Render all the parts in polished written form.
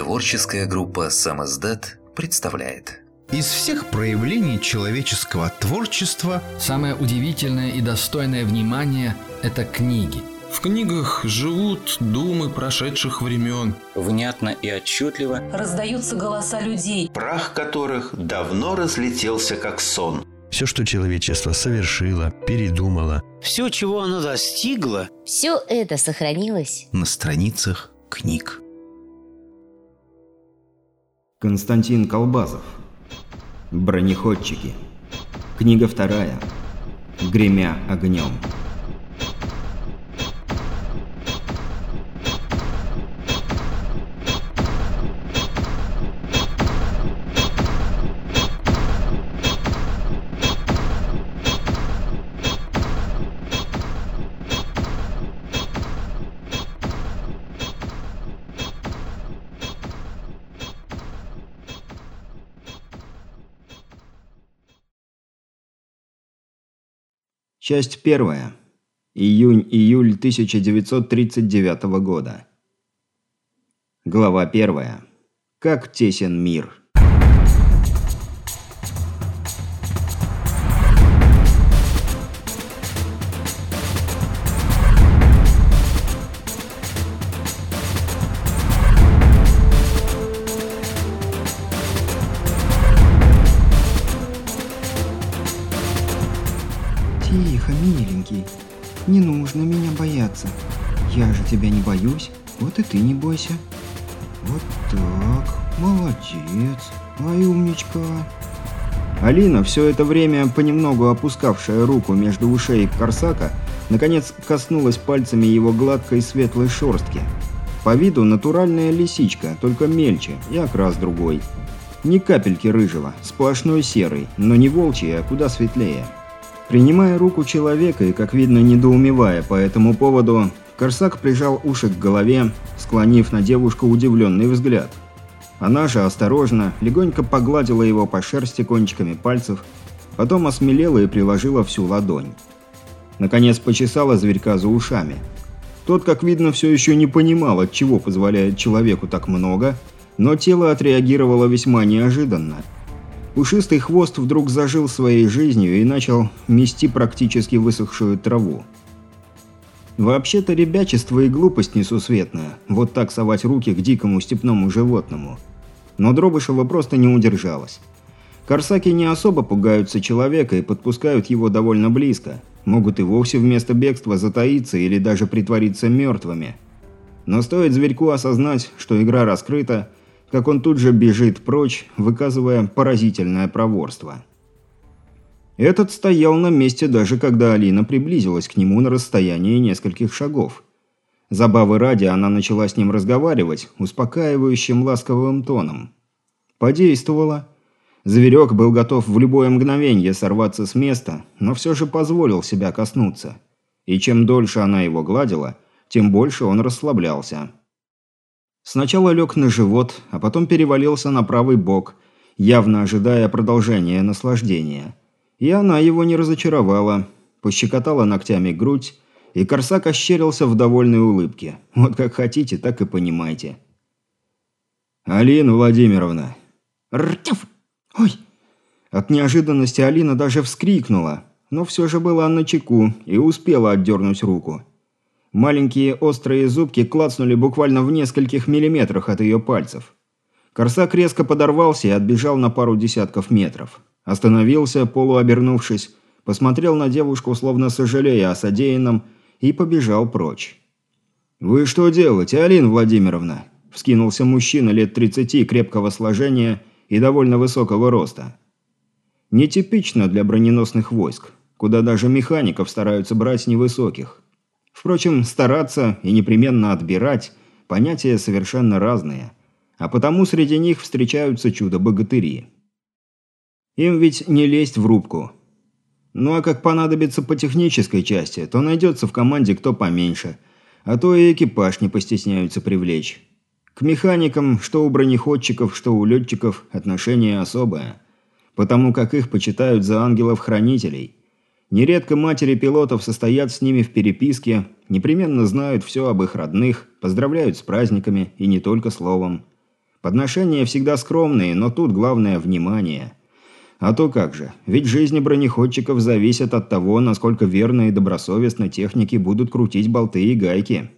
Творческая группа «Самиздат» представляет. Из всех проявлений человеческого творчества самое удивительное и достойное внимания – это книги. В книгах живут думы прошедших времен. Внятно и отчетливо раздаются голоса людей, прах которых давно разлетелся как сон. Все, что человечество совершило, передумало, все, чего оно достигло, все это сохранилось на страницах книг. Константин Колбазов. Бронеходчики. Книга 2. Гремя огнем. Часть 1. Июнь-июль 1939 года. Глава 1. Как тесен мир. Тихо, миленький. Не нужно меня бояться. Я же тебя не боюсь. Вот и ты не бойся. Вот так. Молодец. Ай, умничка. Алина, все это время понемногу опускавшая руку между ушей Корсака, наконец коснулась пальцами его гладкой светлой шерстки. По виду натуральная лисичка, только мельче и окрас другой. Ни капельки рыжего, сплошной серый, но не волчий, а куда светлее. Принимая руку человека и, как видно, недоумевая по этому поводу, Корсак прижал уши к голове, склонив на девушку удивленный взгляд. Она же осторожно, легонько погладила его по шерсти кончиками пальцев, потом осмелела и приложила всю ладонь. Наконец почесала зверька за ушами. Тот, как видно, все еще не понимал, от чего позволяет человеку так много, но тело отреагировало весьма неожиданно. Пушистый хвост вдруг зажил своей жизнью и начал мести практически высохшую траву. Вообще-то ребячество и глупость несусветная, вот так совать руки к дикому степному животному. Но Дробышева просто не удержалась. Корсаки не особо пугаются человека и подпускают его довольно близко, могут и вовсе вместо бегства затаиться или даже притвориться мертвыми. Но стоит зверьку осознать, что игра раскрыта, как он тут же бежит прочь, выказывая поразительное проворство. Этот стоял на месте даже когда Алина приблизилась к нему на расстоянии нескольких шагов. Забавы ради она начала с ним разговаривать успокаивающим ласковым тоном. Подействовало. Зверек был готов в любое мгновенье сорваться с места, но все же позволил себя коснуться. И чем дольше она его гладила, тем больше он расслаблялся. Сначала лег на живот, а потом перевалился на правый бок, явно ожидая продолжения наслаждения. И она его не разочаровала, пощекотала ногтями грудь, и Корсак ощерился в довольной улыбке. Вот как хотите, так и понимайте. «Алина Владимировна!» «Ртяф! Ой!» От неожиданности Алина даже вскрикнула, но все же была начеку и успела отдернуть руку. Маленькие острые зубки клацнули буквально в нескольких миллиметрах от ее пальцев. Корсак резко подорвался и отбежал на пару десятков метров. Остановился, полуобернувшись, посмотрел на девушку, словно сожалея о содеянном, и побежал прочь. «Вы что делаете, Алина Владимировна?» – вскинулся мужчина лет 30, крепкого сложения и довольно высокого роста. Нетипично для броненосных войск, куда даже механиков стараются брать невысоких. Впрочем, стараться и непременно отбирать – понятия совершенно разные, а потому среди них встречаются чудо-богатыри. Им ведь не лезть в рубку. Ну а как понадобится по технической части, то найдется в команде кто поменьше, а то и экипаж не постесняются привлечь. К механикам, что у бронеходчиков, что у летчиков, отношение особое, потому как их почитают за ангелов-хранителей. Нередко матери пилотов состоят с ними в переписке, непременно знают все об их родных, поздравляют с праздниками и не только словом. Подношения всегда скромные, но тут главное внимание. А то как же, ведь жизни бронеходчиков зависят от того, насколько верно и добросовестно техники будут крутить болты и гайки.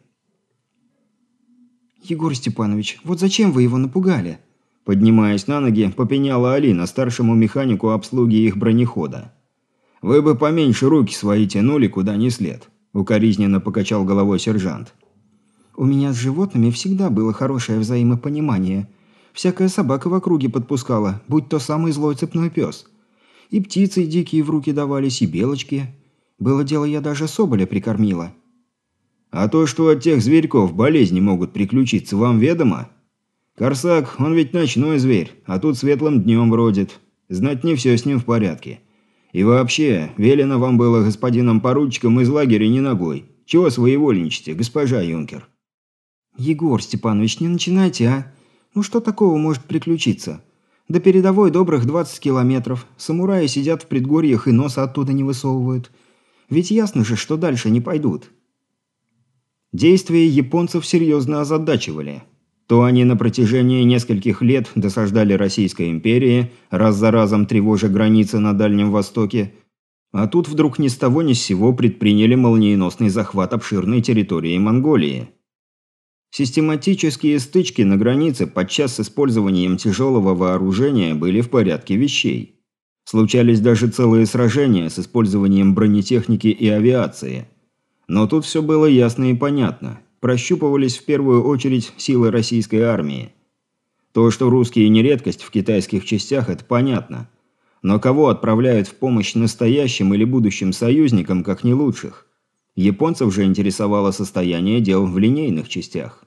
«Егор Степанович, вот зачем вы его напугали?» Поднимаясь на ноги, попеняла Алина старшему механику обслуги их бронехода. «Вы бы поменьше руки свои тянули, куда ни след», – укоризненно покачал головой сержант. «У меня с животными всегда было хорошее взаимопонимание. Всякая собака в округе подпускала, будь то самый злой цепной пес. И птицы дикие в руки давались, и белочки. Было дело, я даже соболя прикормила». «А то, что от тех зверьков болезни могут приключиться, вам ведомо? Корсак, он ведь ночной зверь, а тут светлым днем бродит. Знать не все с ним в порядке. И вообще, велено вам было господином поручиком из лагеря не ногой. Чего своевольничаете, госпожа юнкер?» «Егор Степанович, не начинайте, а? Ну что такого может приключиться? До передовой добрых 20 километров. Самураи сидят в предгорьях и носа оттуда не высовывают. Ведь ясно же, что дальше не пойдут». Действия японцев серьезно озадачивали. То они на протяжении нескольких лет досаждали Российской империи, раз за разом тревожа границы на Дальнем Востоке, а тут вдруг ни с того ни с сего предприняли молниеносный захват обширной территории Монголии. Систематические стычки на границе, подчас с использованием тяжелого вооружения, были в порядке вещей. Случались даже целые сражения с использованием бронетехники и авиации. Но тут все было ясно и понятно. Прощупывались в первую очередь силы российской армии. То, что русские не редкость в китайских частях, это понятно. Но кого отправляют в помощь настоящим или будущим союзникам, как не лучших? Японцев же интересовало состояние дел в линейных частях.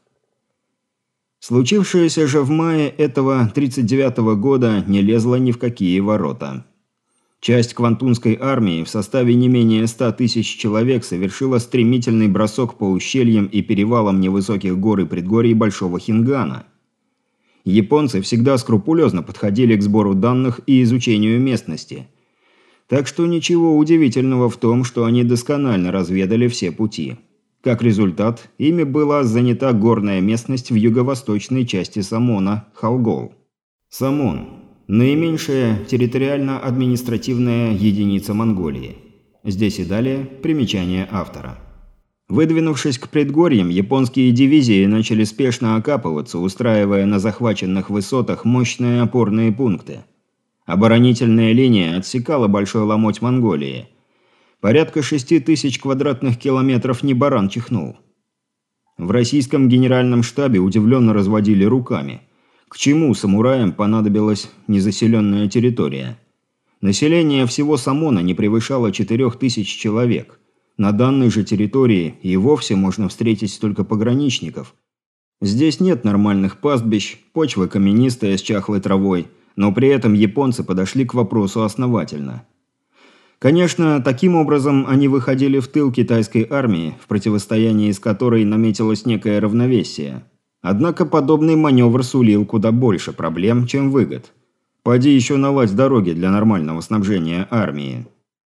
Случившееся же в мае этого 1939 года не лезло ни в какие ворота. Часть Квантунской армии в составе не менее 100 тысяч человек совершила стремительный бросок по ущельям и перевалам невысоких гор и предгорий Большого Хингана. Японцы всегда скрупулезно подходили к сбору данных и изучению местности. Так что ничего удивительного в том, что они досконально разведали все пути. Как результат, ими была занята горная местность в юго-восточной части Самона – Халгол. Самон – наименьшая территориально-административная единица Монголии. Здесь и далее примечание автора. Выдвинувшись к предгорьям, японские дивизии начали спешно окапываться, устраивая на захваченных высотах мощные опорные пункты. Оборонительная линия отсекала большой ломоть Монголии. Порядка 6000 квадратных километров не баран чихнул. В российском генеральном штабе удивленно разводили руками. К чему самураям понадобилась незаселенная территория? Население всего Самона не превышало 4000 человек. На данной же территории и вовсе можно встретить только пограничников. Здесь нет нормальных пастбищ, почва каменистая с чахлой травой, но при этом японцы подошли к вопросу основательно. Конечно, таким образом они выходили в тыл китайской армии, в противостоянии с которой наметилось некое равновесие. Однако подобный маневр сулил куда больше проблем, чем выгод. Поди еще наладь дороги для нормального снабжения армии.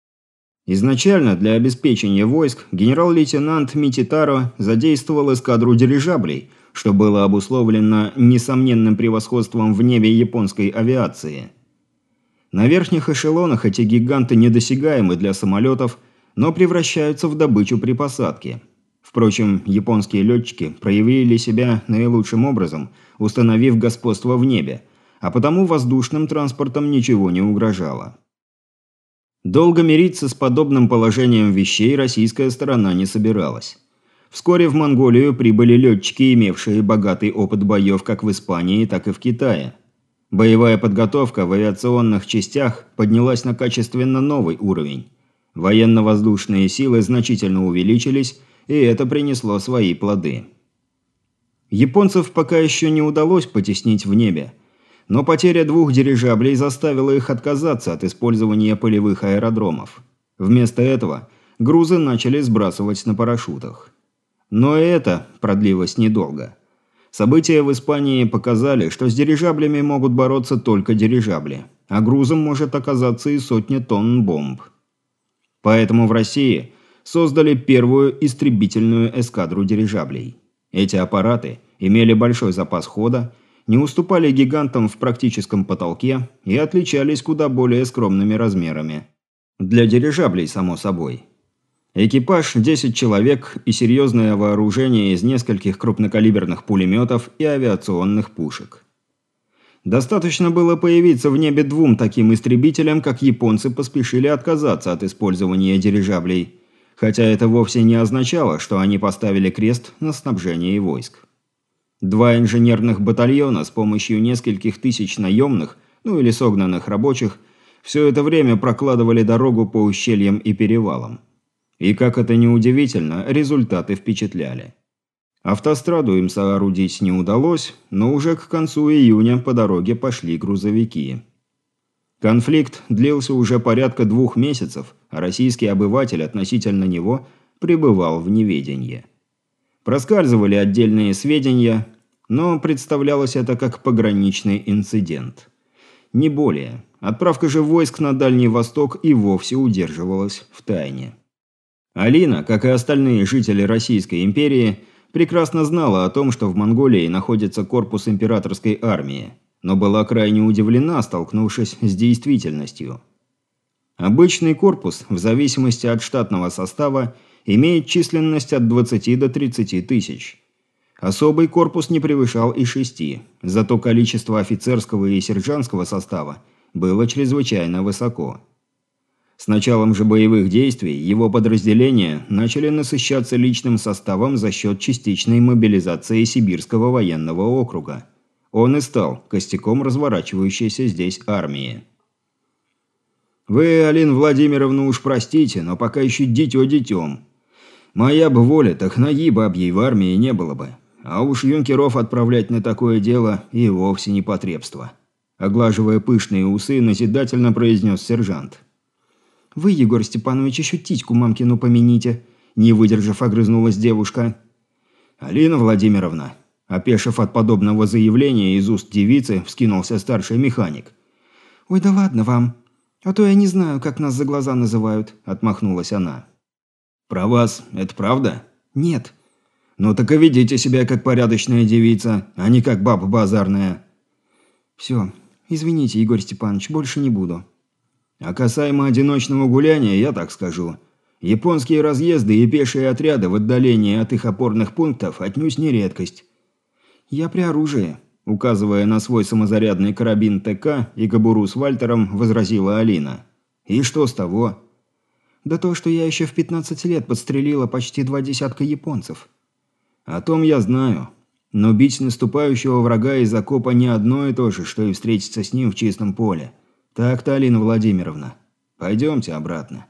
Изначально для обеспечения войск генерал-лейтенант Мититаро задействовал эскадру дирижаблей, что было обусловлено несомненным превосходством в небе японской авиации. На верхних эшелонах эти гиганты недосягаемы для самолетов, но превращаются в добычу при посадке. Впрочем, японские летчики проявили себя наилучшим образом, установив господство в небе, а потому воздушным транспортом ничего не угрожало. Долго мириться с подобным положением вещей российская сторона не собиралась. Вскоре в Монголию прибыли летчики, имевшие богатый опыт боев как в Испании, так и в Китае. Боевая подготовка в авиационных частях поднялась на качественно новый уровень. Военно-воздушные силы значительно увеличились, и это принесло свои плоды. Японцев пока еще не удалось потеснить в небе, но потеря 2 дирижаблей заставила их отказаться от использования полевых аэродромов. Вместо этого грузы начали сбрасывать на парашютах. Но и это продлилось недолго. События в Испании показали, что с дирижаблями могут бороться только дирижабли, а грузом может оказаться и сотни тонн бомб. Поэтому в России создали первую истребительную эскадру дирижаблей. Эти аппараты имели большой запас хода, не уступали гигантам в практическом потолке и отличались куда более скромными размерами. Для дирижаблей, само собой. Экипаж – 10 человек и серьезное вооружение из нескольких крупнокалиберных пулеметов и авиационных пушек. Достаточно было появиться в небе 2 таким истребителям, как японцы поспешили отказаться от использования дирижаблей, хотя это вовсе не означало, что они поставили крест на снабжении войск. 2 инженерных батальона с помощью нескольких тысяч наемных, или согнанных рабочих, все это время прокладывали дорогу по ущельям и перевалам. И, как это ни удивительно, результаты впечатляли. Автостраду им соорудить не удалось, но уже к концу июня по дороге пошли грузовики. Конфликт длился уже порядка 2 месяцев, а российский обыватель относительно него пребывал в неведении. Проскальзывали отдельные сведения, но представлялось это как пограничный инцидент. Не более. Отправка же войск на Дальний Восток и вовсе удерживалась в тайне. Алина, как и остальные жители Российской империи, прекрасно знала о том, что в Монголии находится корпус императорской армии, но была крайне удивлена, столкнувшись с действительностью. Обычный корпус, в зависимости от штатного состава, имеет численность от 20 до 30 тысяч. Особый корпус не превышал и 6, зато количество офицерского и сержантского состава было чрезвычайно высоко. С началом же боевых действий его подразделения начали насыщаться личным составом за счет частичной мобилизации Сибирского военного округа. Он и стал костяком разворачивающейся здесь армии. «Вы, Алина Владимировна, уж простите, но пока еще дитё детем. Моя бы воля, так ноги бабьей в армии не было бы. А уж юнкеров отправлять на такое дело и вовсе не потребство», – оглаживая пышные усы, назидательно произнес сержант. «Вы, Егор Степанович, еще титьку мамкину помяните», – не выдержав, огрызнулась девушка. «Алина Владимировна», – опешив от подобного заявления из уст девицы, вскинулся старший механик. «Ой, да ладно вам. А то я не знаю, как нас за глаза называют», – отмахнулась она. «Про вас это правда?» «Нет». «Ну так и ведите себя как порядочная девица, а не как баба базарная». «Все, извините, Егор Степанович, больше не буду». А касаемо одиночного гуляния, я так скажу. Японские разъезды и пешие отряды в отдалении от их опорных пунктов отнюдь не редкость. «Я при оружии», – указывая на свой самозарядный карабин ТК и кобуру с Вальтером, возразила Алина. «И что с того?» «Да то, что я еще в 15 лет подстрелила почти 20 японцев». «О том я знаю. Но бить наступающего врага из окопа не одно и то же, что и встретиться с ним в чистом поле. Так-то, Алина Владимировна. Пойдемте обратно».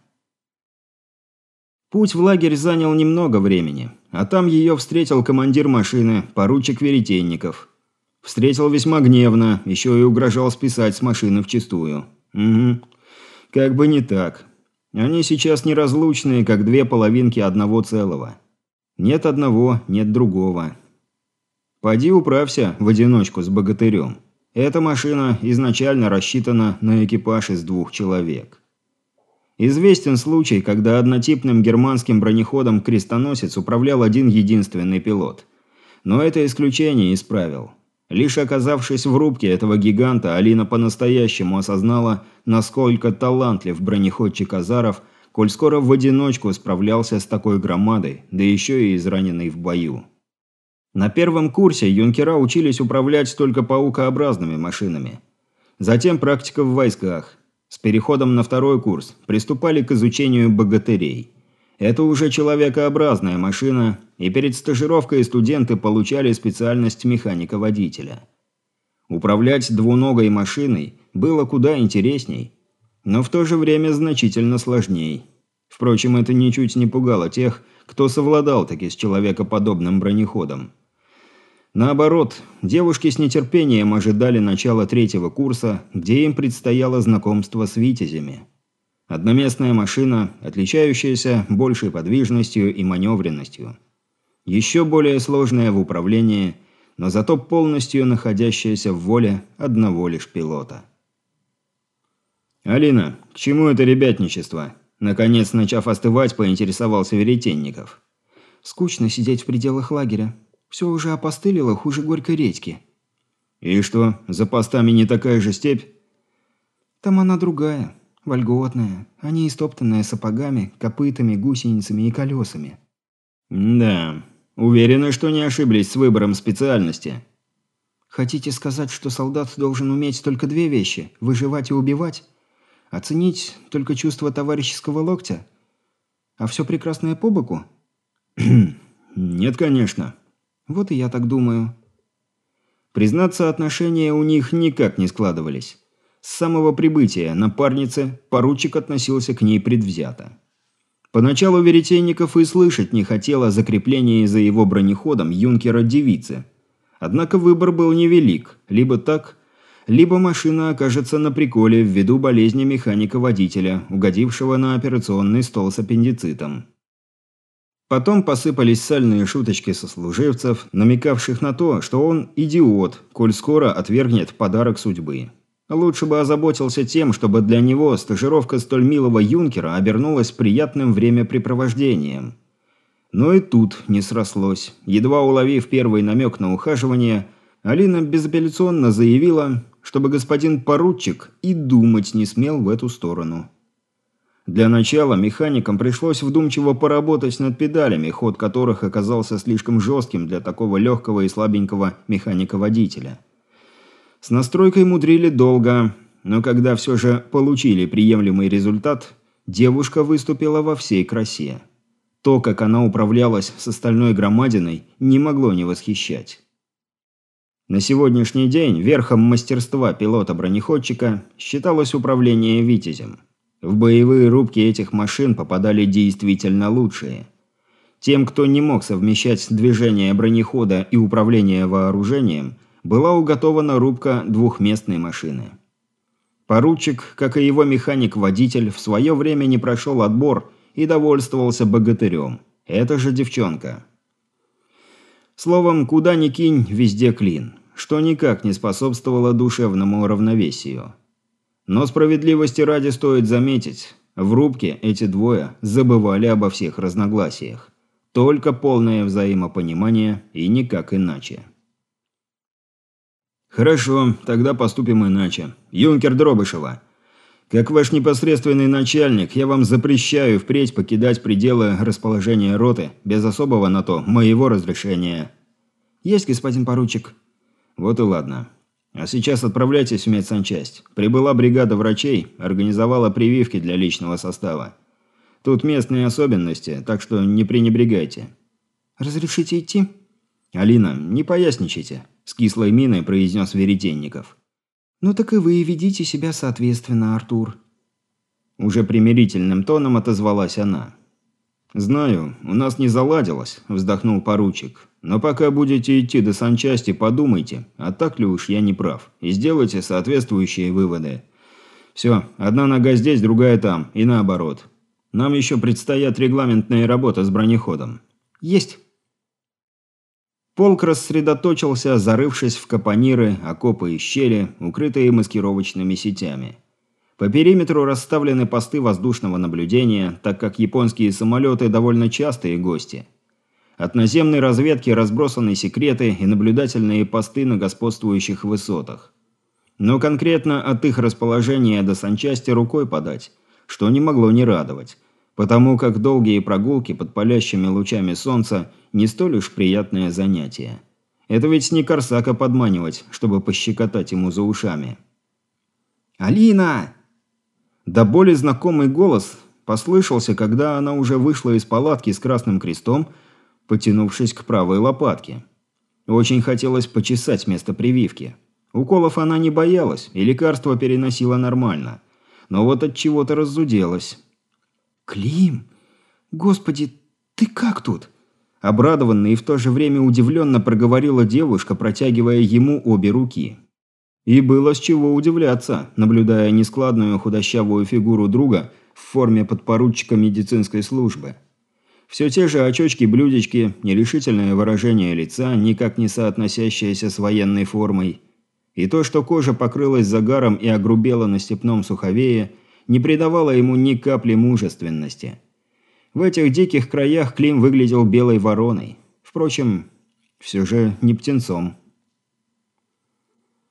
Путь в лагерь занял немного времени, а там ее встретил командир машины, поручик Веретенников. Встретил весьма гневно, еще и угрожал списать с машины вчистую. Угу. Как бы не так. Они сейчас неразлучные, как 2 половинки одного целого. Нет одного, нет другого. Поди управься в одиночку с богатырем. Эта машина изначально рассчитана на экипаж из 2 человек. Известен случай, когда однотипным германским бронеходом «Крестоносец» управлял один единственный пилот. Но это исключение из правил. Лишь оказавшись в рубке этого гиганта, Алина по-настоящему осознала, насколько талантлив бронеходчик Азаров, коль скоро в одиночку справлялся с такой громадой, да еще и израненный в бою. На первом курсе юнкера учились управлять только паукообразными машинами. Затем практика в войсках. С переходом на 2-й курс приступали к изучению богатырей. Это уже человекообразная машина, и перед стажировкой студенты получали специальность механика-водителя. Управлять двуногой машиной было куда интересней, но в то же время значительно сложней. Впрочем, это ничуть не пугало тех, кто совладал таки с человекоподобным бронеходом. Наоборот, девушки с нетерпением ожидали начала 3-го курса, где им предстояло знакомство с витязями. Одноместная машина, отличающаяся большей подвижностью и маневренностью. Еще более сложная в управлении, но зато полностью находящаяся в воле одного лишь пилота. «Алина, к чему это ребятничество?» Наконец, начав остывать, поинтересовался Веретенников. «Скучно сидеть в пределах лагеря. Все уже опостылило хуже горькой редьки». «И что, за постами не такая же степь?» «Там она другая, вольготная, а не истоптанная сапогами, копытами, гусеницами и колесами». «Да, уверены, что не ошиблись с выбором специальности?» «Хотите сказать, что солдат должен уметь только две вещи – выживать и убивать? Оценить только чувство товарищеского локтя? А все прекрасное по боку?» «Нет, конечно». «Вот и я так думаю». Признаться, отношения у них никак не складывались. С самого прибытия напарницы поручик относился к ней предвзято. Поначалу Веретенников и слышать не хотел о закреплении за его бронеходом юнкера-девицы. Однако выбор был невелик. Либо так, либо машина окажется на приколе ввиду болезни механика-водителя, угодившего на операционный стол с аппендицитом. Потом посыпались сальные шуточки сослуживцев, намекавших на то, что он идиот, коль скоро отвергнет подарок судьбы. Лучше бы озаботился тем, чтобы для него стажировка столь милого юнкера обернулась приятным времяпрепровождением. Но и тут не срослось. Едва уловив первый намек на ухаживание, Алина безапелляционно заявила, чтобы господин поручик и думать не смел в эту сторону. Для начала механикам пришлось вдумчиво поработать над педалями, ход которых оказался слишком жестким для такого легкого и слабенького механика-водителя. С настройкой мудрили долго, но когда все же получили приемлемый результат, девушка выступила во всей красе. То, как она управлялась с остальной громадиной, не могло не восхищать. На сегодняшний день верхом мастерства пилота-бронеходчика считалось управление «Витязем». В боевые рубки этих машин попадали действительно лучшие. Тем, кто не мог совмещать движение бронехода и управление вооружением, была уготована рубка двухместной машины. Поручик, как и его механик-водитель, в свое время не прошел отбор и довольствовался богатырем. Это же девчонка. Словом, куда ни кинь, везде клин, что никак не способствовало душевному равновесию. Но справедливости ради стоит заметить, в рубке эти двое забывали обо всех разногласиях. Только полное взаимопонимание и никак иначе. «Хорошо, тогда поступим иначе. Юнкер Дробышева, как ваш непосредственный начальник, я вам запрещаю впредь покидать пределы расположения роты без особого на то моего разрешения». «Есть, господин поручик». «Вот и ладно. А сейчас отправляйтесь в медсанчасть. Прибыла бригада врачей, организовала прививки для личного состава. Тут местные особенности, так что не пренебрегайте». «Разрешите идти?» «Алина, не поясничайте», – с кислой миной произнес Веретенников. «Ну так и вы ведите себя соответственно, Артур». Уже примирительным тоном отозвалась она. «Знаю, у нас не заладилось», – вздохнул поручик. «Но пока будете идти до санчасти, подумайте, а так ли уж я не прав, и сделайте соответствующие выводы. Все, одна нога здесь, другая там, и наоборот. Нам еще предстоят регламентные работы с бронеходом». «Есть». Полк рассредоточился, зарывшись в капониры, окопы и щели, укрытые маскировочными сетями. По периметру расставлены посты воздушного наблюдения, так как японские самолеты довольно частые гости. От наземной разведки разбросаны секреты и наблюдательные посты на господствующих высотах. Но конкретно от их расположения до санчасти рукой подать, что не могло не радовать, потому как долгие прогулки под палящими лучами солнца не столь уж приятное занятие. Это ведь не Корсака подманивать, чтобы пощекотать ему за ушами. «Алина!» До боли знакомый голос послышался, когда она уже вышла из палатки с красным крестом, потянувшись к правой лопатке. Очень хотелось почесать место прививки. Уколов она не боялась, и лекарство переносила нормально. Но вот от чего-то раззуделась. «Клим! Господи, ты как тут?» Обрадованно и в то же время удивленно проговорила девушка, протягивая ему обе руки. И было с чего удивляться, наблюдая нескладную худощавую фигуру друга в форме подпоручика медицинской службы. Все те же очечки-блюдечки, нерешительное выражение лица, никак не соотносящееся с военной формой. И то, что кожа покрылась загаром и огрубела на степном суховее, не придавало ему ни капли мужественности. В этих диких краях Клим выглядел белой вороной. Впрочем, все же не птенцом.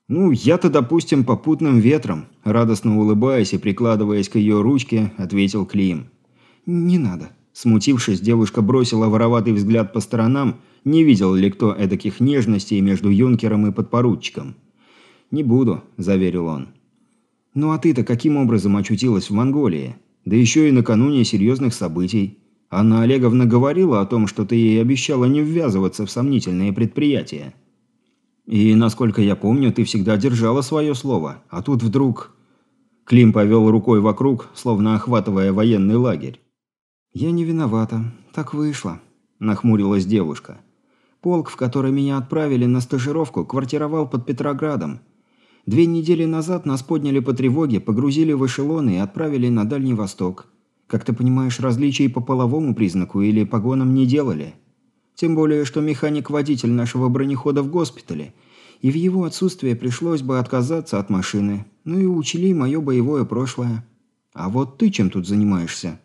«Ну, я-то, допустим, попутным ветром», – радостно улыбаясь и прикладываясь к ее ручке, ответил Клим. «Не надо». Смутившись, девушка бросила вороватый взгляд по сторонам, не видел ли кто эдаких нежностей между юнкером и подпоручиком. «Не буду», – заверил он. «Ну а ты-то каким образом очутилась в Монголии? Да еще и накануне серьезных событий. Анна Олеговна говорила о том, что ты ей обещала не ввязываться в сомнительные предприятия. И, насколько я помню, ты всегда держала свое слово, а тут вдруг...» Клим повел рукой вокруг, словно охватывая военный лагерь. «Я не виновата. Так вышло», – нахмурилась девушка. «Полк, в который меня отправили на стажировку, квартировал под Петроградом. 2 недели назад нас подняли по тревоге, погрузили в эшелоны и отправили на Дальний Восток. Как ты понимаешь, различий по половому признаку или погонам не делали. Тем более, что механик-водитель нашего бронехода в госпитале, и в его отсутствие пришлось бы отказаться от машины. Ну и учли мое боевое прошлое. А вот ты чем тут занимаешься?»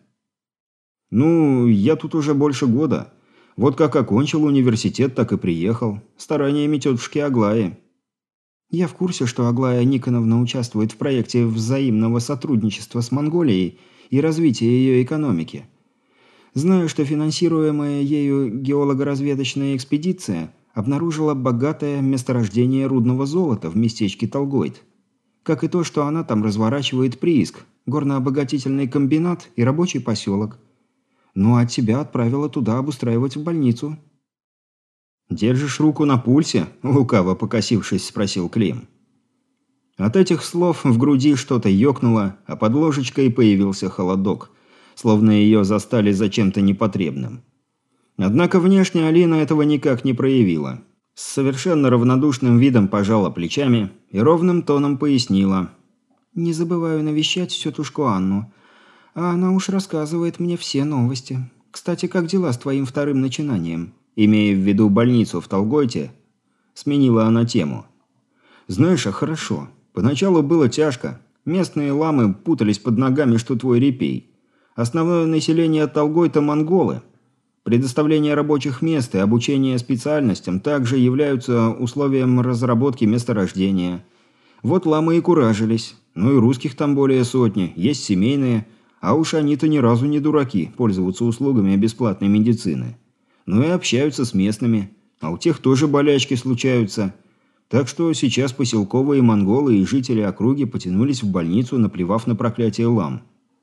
«Ну, я тут уже больше года. Вот как окончил университет, так и приехал. Стараниями тетушки Аглаи». «Я в курсе, что Аглая Никоновна участвует в проекте взаимного сотрудничества с Монголией и развития ее экономики. Знаю, что финансируемая ею геолого-разведочная экспедиция обнаружила богатое месторождение рудного золота в местечке Толгойт. Как и то, что она там разворачивает прииск, горнообогатительный комбинат и рабочий поселок. Ну а тебя отправила туда обустраивать в больницу». «Держишь руку на пульсе?» – лукаво покосившись, спросил Клим. От этих слов в груди что-то ёкнуло, а под ложечкой появился холодок, словно ее застали за чем-то непотребным. Однако внешне Алина этого никак не проявила. С совершенно равнодушным видом пожала плечами и ровным тоном пояснила. «Не забываю навещать тетушку Анну. А она уж рассказывает мне все новости. Кстати, как дела с твоим вторым начинанием?» Имея в виду больницу в Толгойте, сменила она тему. «Знаешь, а хорошо. Поначалу было тяжко. Местные ламы путались под ногами, что твой репей. Основное население Толгойта – монголы. Предоставление рабочих мест и обучение специальностям также являются условием разработки месторождения. Вот ламы и куражились. Ну и русских там более сотни, есть семейные, а уж они-то ни разу не дураки пользоваться услугами бесплатной медицины. Ну и общаются с местными, а у тех тоже болячки случаются. Так что сейчас поселковые монголы и жители округи потянулись в больницу, наплевав на проклятие лам».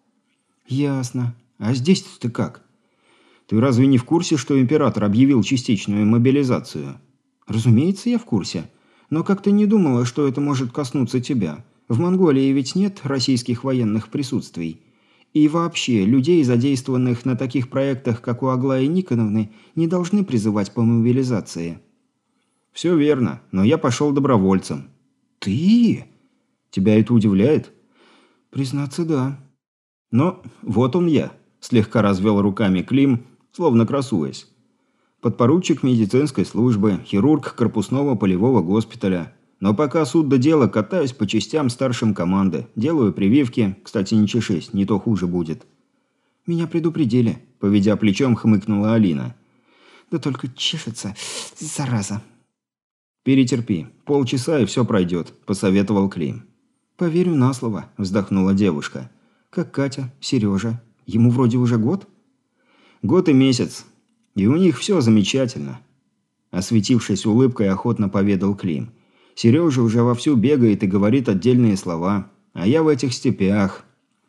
«Ясно. А здесь-то ты как? Ты разве не в курсе, что император объявил частичную мобилизацию?» «Разумеется, я в курсе. Но как-то не думала, что это может коснуться тебя. В Монголии ведь нет российских военных присутствий. И вообще, людей, задействованных на таких проектах, как у Аглаи Никоновны, не должны призывать по мобилизации». «Все верно, но я пошел добровольцем». «Ты? Тебя это удивляет?» «Признаться, да». «Но вот он я», – слегка развел руками Клим, словно красуясь. «Подпоручик медицинской службы, хирург корпусного полевого госпиталя. Но пока суд до дела, катаюсь по частям старшим команды. Делаю прививки. Кстати, не чешись, не то хуже будет». «Меня предупредили», – поведя плечом, хмыкнула Алина. «Да только чешется, зараза». «Перетерпи. Полчаса и все пройдет», – посоветовал Клим. «Поверю на слово», – вздохнула девушка. «Как Катя, Сережа. Ему вроде уже год?» «Год и месяц. И у них все замечательно», – осветившись улыбкой, охотно поведал Клим. «Сережа уже вовсю бегает и говорит отдельные слова, а я в этих степях.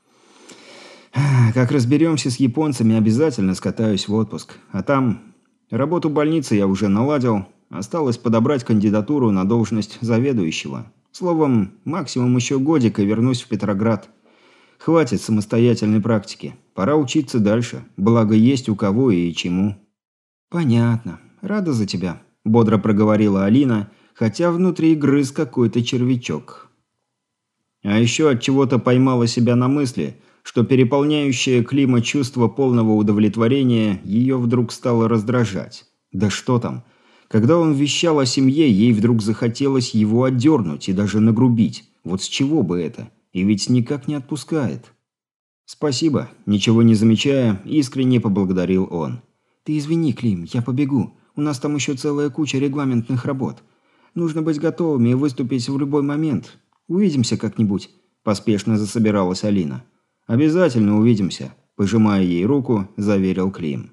Как разберемся с японцами, обязательно скатаюсь в отпуск. А там работу больницы я уже наладил, осталось подобрать кандидатуру на должность заведующего. Словом, максимум еще годик и вернусь в Петроград. Хватит самостоятельной практики, пора учиться дальше, благо есть у кого и чему». «Понятно. Рада за тебя», – бодро проговорила Алина, хотя внутри грыз какой-то червячок. А еще от чего-то поймала себя на мысли, что переполняющее Клима чувство полного удовлетворения ее вдруг стало раздражать. Да что там? Когда он вещал о семье, ей вдруг захотелось его отдернуть и даже нагрубить. Вот с чего бы это? И ведь никак не отпускает. «Спасибо», – ничего не замечая, искренне поблагодарил он. «Ты извини, Клим, я побегу. У нас там еще целая куча регламентных работ. Нужно быть готовыми и выступить в любой момент. Увидимся как-нибудь», – поспешно засобиралась Алина. «Обязательно увидимся», – пожимая ей руку, заверил Клим.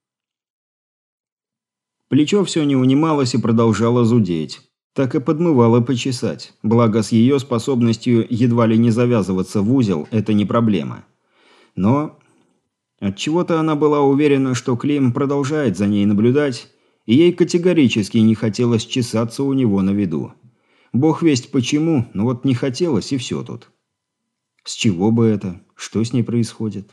Плечо все не унималось и продолжало зудеть. Так и подмывало почесать. Благо, с ее способностью едва ли не завязываться в узел – это не проблема. Но отчего-то она была уверена, что Клим продолжает за ней наблюдать, и ей категорически не хотелось чесаться у него на виду. Бог весть почему, но вот не хотелось, и все тут. С чего бы это? Что с ней происходит?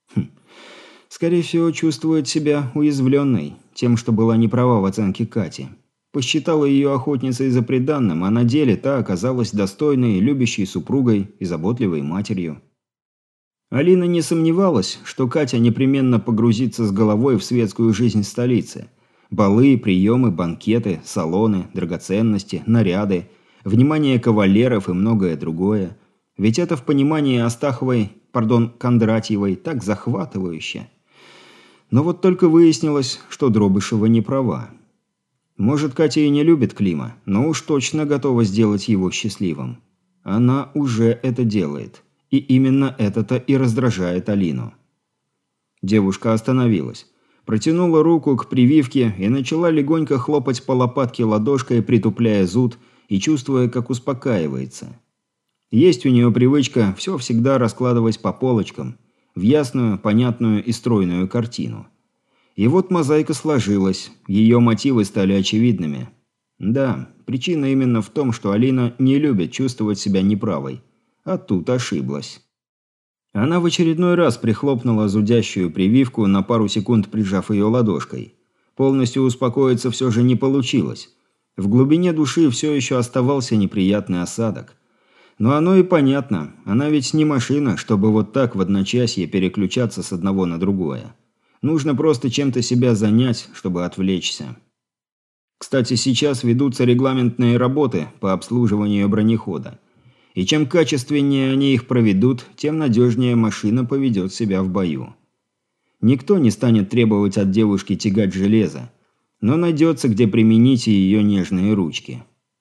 Скорее всего, чувствует себя уязвленной тем, что была не права в оценке Кати. Посчитала ее охотницей за приданным, а на деле та оказалась достойной, любящей супругой и заботливой матерью. Алина не сомневалась, что Катя непременно погрузится с головой в светскую жизнь столицы. Балы, приемы, банкеты, салоны, драгоценности, наряды, внимание кавалеров и многое другое. Ведь это в понимании Кондратьевой так захватывающе. Но вот только выяснилось, что Дробышева не права. Может, Катя и не любит Клима, но уж точно готова сделать его счастливым. Она уже это делает. И именно это-то и раздражает Алину. Девушка остановилась. Протянула руку к прививке и начала легонько хлопать по лопатке ладошкой, притупляя зуд и чувствуя, как успокаивается. Есть у нее привычка все всегда раскладывать по полочкам, в ясную, понятную и стройную картину. И вот мозаика сложилась, ее мотивы стали очевидными. Да, причина именно в том, что Алина не любит чувствовать себя неправой. А тут ошиблась. Она в очередной раз прихлопнула зудящую прививку, на пару секунд прижав ее ладошкой. Полностью успокоиться все же не получилось. В глубине души все еще оставался неприятный осадок. Но оно и понятно, она ведь не машина, чтобы вот так в одночасье переключаться с одного на другое. Нужно просто чем-то себя занять, чтобы отвлечься. Кстати, сейчас ведутся регламентные работы по обслуживанию бронехода. И чем качественнее они их проведут, тем надежнее машина поведет себя в бою. Никто не станет требовать от девушки тягать железо, но найдется, где применить ее нежные ручки.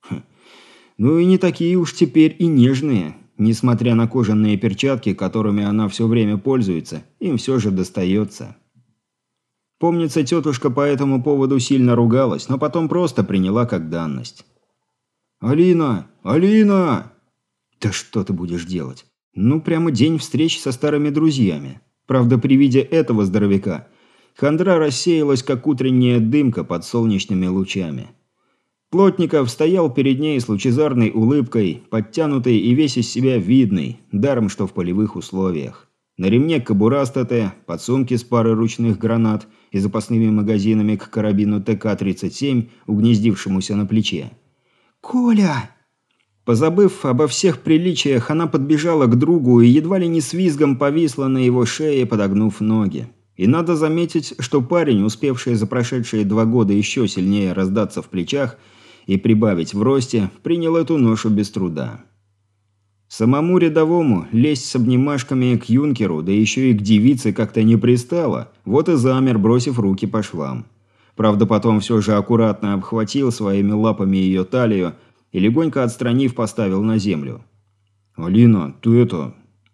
Ну и не такие уж теперь и нежные, несмотря на кожаные перчатки, которыми она все время пользуется, им все же достается. Помнится, тетушка по этому поводу сильно ругалась, но потом просто приняла как данность. «Алина! Алина!» «Да что ты будешь делать? Ну, прямо день встреч со старыми друзьями». Правда, при виде этого здоровяка хандра рассеялась, как утренняя дымка под солнечными лучами. Плотников стоял перед ней с лучезарной улыбкой, подтянутый и весь из себя видный, даром что в полевых условиях. На ремне кобура с ТТ, подсумки с парой ручных гранат и запасными магазинами к карабину ТК-37, угнездившемуся на плече. «Коля!» Позабыв обо всех приличиях, она подбежала к другу и едва ли не с визгом повисла на его шее, подогнув ноги. И надо заметить, что парень, успевший за прошедшие 2 года еще сильнее раздаться в плечах и прибавить в росте, принял эту ношу без труда. Самому рядовому лезть с обнимашками к юнкеру, да еще и к девице как-то не пристало, вот и замер, бросив руки по швам. Правда, потом все же аккуратно обхватил своими лапами ее талию, и легонько отстранив, поставил на землю. «Алина, ты это...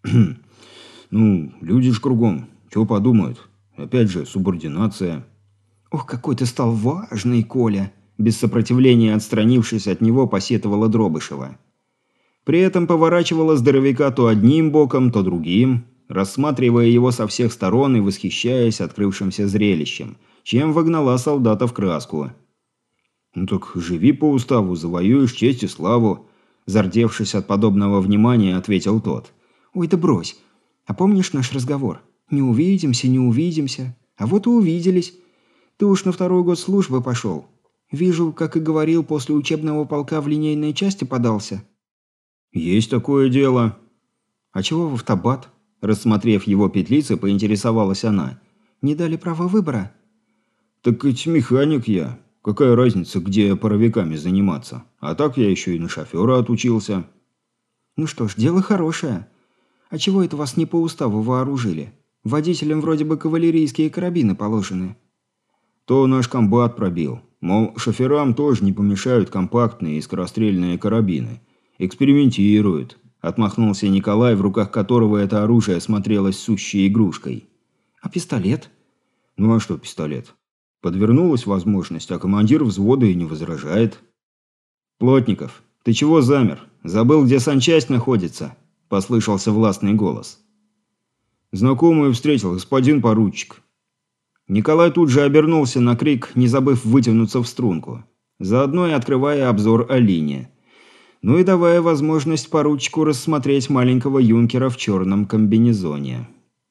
люди ж кругом. Чего подумают? Опять же, субординация». «Ох, какой ты стал важный, Коля!» Без сопротивления отстранившись от него, посетовала Дробышева. При этом поворачивала здоровяка то одним боком, то другим, рассматривая его со всех сторон и восхищаясь открывшимся зрелищем, чем вогнала солдата в краску. «Ну так живи по уставу, завоюешь честь и славу», – зардевшись от подобного внимания, ответил тот. «Ой, да брось. А помнишь наш разговор? Не увидимся, не увидимся. А вот и увиделись. Ты уж на 2-й год службы пошел. Вижу, как и говорил, после учебного полка в линейные части подался». «Есть такое дело». «А чего в автобат?» Рассмотрев его петлицы, поинтересовалась она. «Не дали права выбора?» «Так ведь механик я. Какая разница, где паровиками заниматься? А так я еще и на шофера отучился». «Ну что ж, дело хорошее. А чего это вас не по уставу вооружили? Водителям вроде бы кавалерийские карабины положены». «То наш комбат пробил. Мол, шоферам тоже не помешают компактные и скорострельные карабины. Экспериментируют. Отмахнулся Николай, в руках которого это оружие смотрелось сущей игрушкой. А пистолет? Ну а что пистолет? Подвернулась возможность, а командир взвода и не возражает. «Плотников, ты чего замер? Забыл, где санчасть находится?» – послышался властный голос. «Знакомую встретил, господин поручик». Николай тут же обернулся на крик, не забыв вытянуться в струнку, заодно и открывая обзор Алине. Ну и давая возможность поручику рассмотреть маленького юнкера в черном комбинезоне.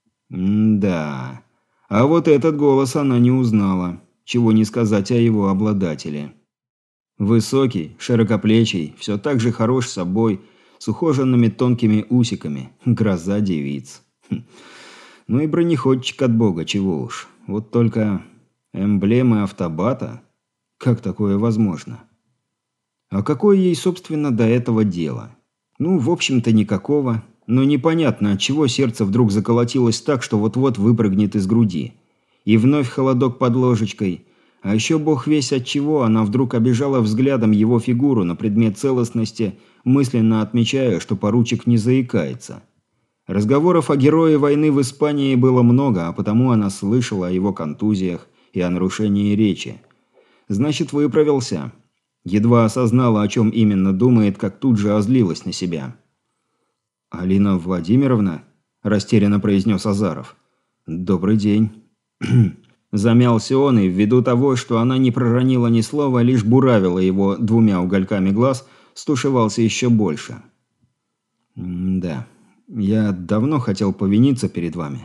Да, а вот этот голос она не узнала, чего не сказать о его обладателе. Высокий, широкоплечий, все так же хорош собой, с ухоженными тонкими усиками, гроза девиц. Ну и бронеходчик от бога, чего уж. Вот только эмблемы автобата? Как такое возможно? А какое ей, собственно, до этого дело? Ну, в общем-то, никакого. Но непонятно, отчего сердце вдруг заколотилось так, что вот-вот выпрыгнет из груди. И вновь холодок под ложечкой. А еще бог весть отчего она вдруг обижала взглядом его фигуру на предмет целостности, мысленно отмечая, что поручик не заикается. Разговоров о герое войны в Испании было много, а потому она слышала о его контузиях и о нарушении речи. Значит, выправился. Едва осознала, о чем именно думает, как тут же озлилась на себя. «Алина Владимировна?» – растерянно произнес Азаров. «Добрый день». Замялся он, и ввиду того, что она не проронила ни слова, лишь буравила его двумя угольками глаз, стушевался еще больше. «Да, я давно хотел повиниться перед вами.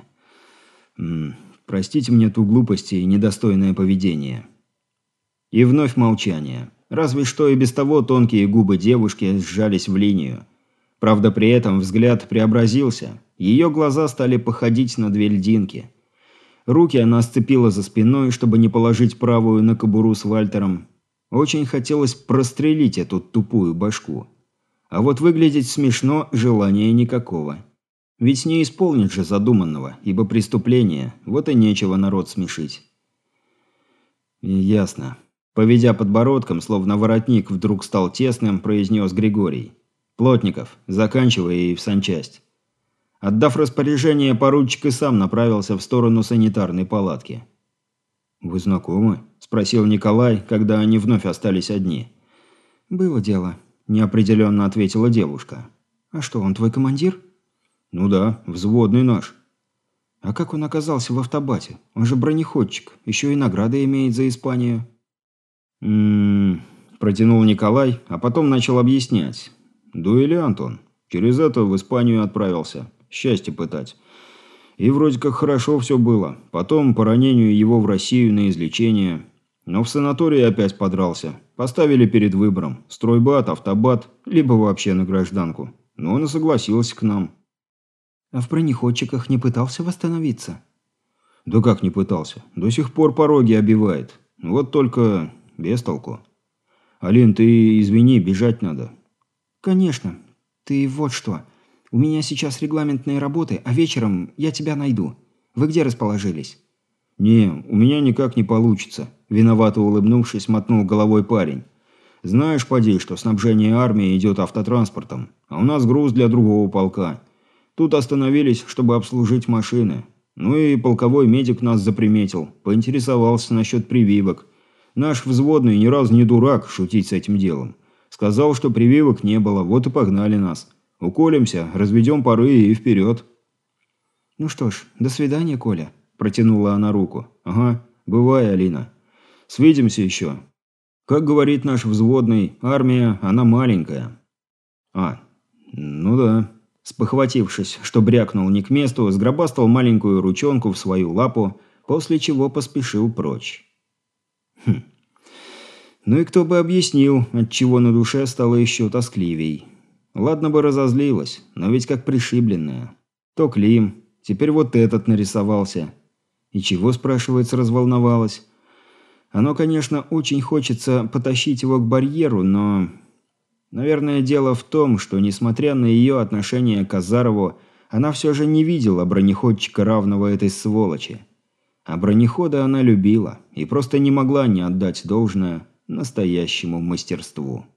Простите мне ту глупость и недостойное поведение». И вновь молчание. Разве что и без того тонкие губы девушки сжались в линию. Правда, при этом взгляд преобразился. Ее глаза стали походить на две льдинки. Руки она сцепила за спиной, чтобы не положить правую на кобуру с Вальтером. Очень хотелось прострелить эту тупую башку. А вот выглядеть смешно желания никакого. Ведь не исполнит же задуманного, ибо преступление, вот и нечего народ смешить. «Ясно». Поведя подбородком, словно воротник вдруг стал тесным, произнес Григорий. «Плотников, заканчивай и в санчасть». Отдав распоряжение, поручик и сам направился в сторону санитарной палатки. «Вы знакомы?» – спросил Николай, когда они вновь остались одни. «Было дело», – неопределенно ответила девушка. «А что, он твой командир?» «Ну да, взводный наш». «А как он оказался в автобате? Он же бронеходчик, еще и награды имеет за Испанию». Протянул Николай, а потом начал объяснять. «Дуэлянт он. Через это в Испанию отправился. Счастье пытать. И вроде как хорошо все было. Потом по ранению его в Россию на излечение. Но в санатории опять подрался. Поставили перед выбором. Стройбат, автобат, либо вообще на гражданку. Но он и согласился к нам». «А в бронеходчиках не пытался восстановиться?» «Да как не пытался? До сих пор пороги обивает. Вот только без толку. Алин, ты извини, бежать надо». «Конечно. Ты вот что. У меня сейчас регламентные работы, а вечером я тебя найду. Вы где расположились?» «Не, у меня никак не получится», – виновато улыбнувшись, мотнул головой парень. «Знаешь, поди, что снабжение армии идет автотранспортом, а у нас груз для другого полка. Тут остановились, чтобы обслужить машины. Ну и полковой медик нас заприметил, поинтересовался насчет прививок. Наш взводный ни разу не дурак шутить с этим делом. Сказал, что прививок не было, вот и погнали нас. Уколемся, разведем пары и вперед». «Ну что ж, до свидания, Коля», – протянула она руку. «Ага, бывай, Алина. Свидимся еще. Как говорит наш взводный, армия, она маленькая». Ну да». Спохватившись, что брякнул не к месту, сгробастал маленькую ручонку в свою лапу, после чего поспешил прочь. Ну и кто бы объяснил, отчего на душе стало еще тоскливей. Ладно бы разозлилась, но ведь как пришибленная. То Клим, теперь вот этот нарисовался. И чего, спрашивается, разволновалась? Оно, конечно, очень хочется потащить его к барьеру, но... Наверное, дело в том, что, несмотря на ее отношение к Азарову, она все же не видела бронеходчика, равного этой сволочи. А бронеходы она любила и просто не могла не отдать должное настоящему мастерству.